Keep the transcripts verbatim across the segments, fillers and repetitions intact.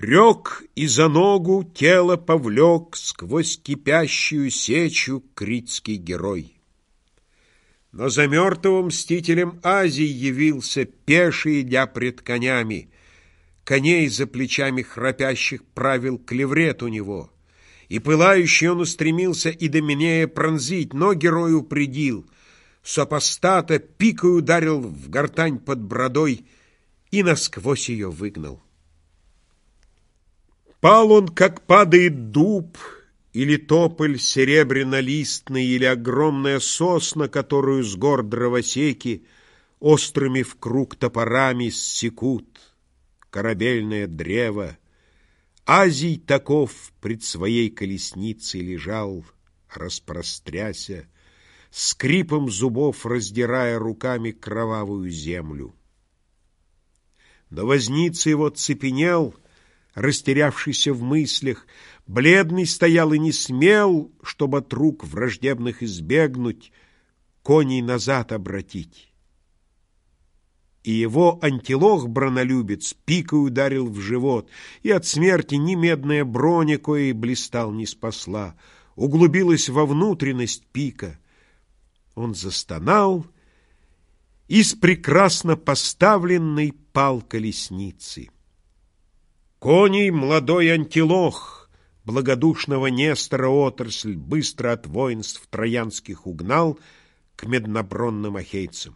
Рек и за ногу тело повлек сквозь кипящую сечу критский герой. Но за мертвым мстителем Азий явился, пеший, идя пред конями. Коней за плечами храпящих правил клеврет у него. И пылающий он устремился Идоменея пронзить, но герой упредил. Сопостата пикой ударил в гортань под бродой и насквозь ее выгнал. Пал он, как падает дуб, или тополь серебряно-листный, или огромная сосна, которую с гор дровосеки острыми в круг топорами ссекут. Корабельное древо. Азий таков пред своей колесницей лежал, распростряся, скрипом зубов раздирая руками кровавую землю. Но возница его цепенел, растерявшийся в мыслях, бледный стоял и не смел, чтобы от рук враждебных избегнуть, коней назад обратить. И его антилох бронолюбец пикой ударил в живот, и от смерти ни медная броня, коей блистал, не спасла, углубилась во внутренность пика. Он застонал и с прекрасно поставленной пал колесницы. Коней молодой антилох, благодушного Нестора отрасль, быстро от воинств троянских угнал к меднобронным ахейцам.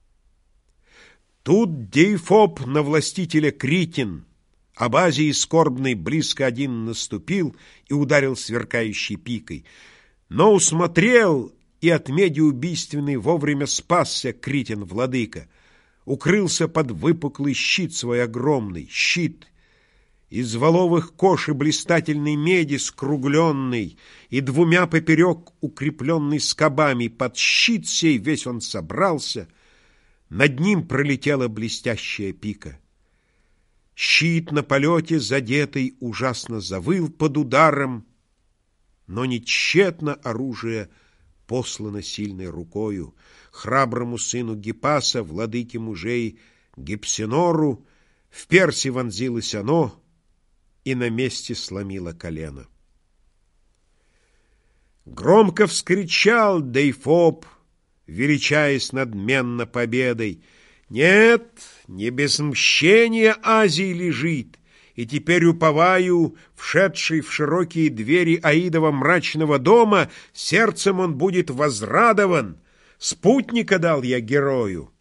Тут Деифоб на властителя Критин, об Азии скорбный, близко один наступил и ударил сверкающей пикой, но усмотрел и от меди убийственной вовремя спасся Критин владыка, укрылся под выпуклый щит свой огромный, щит из воловых кож и блистательной меди скругленный, и двумя поперек укрепленный скобами. Под щит сей весь он собрался, над ним пролетела блестящая пика. Щит на полете задетый ужасно завыл под ударом, но не тщетно оружие послано сильной рукою. Храброму сыну Гиппаса, владыке мужей Гипсинору, в перси вонзилось оно и на месте сломило колено. Громко вскричал Деифоб, величаясь надменно победой: «Нет, не без мщения Азий лежит, и теперь уповаю, вшедший в широкие двери Аидова мрачного дома, сердцем он будет возрадован. Спутника дал я герою».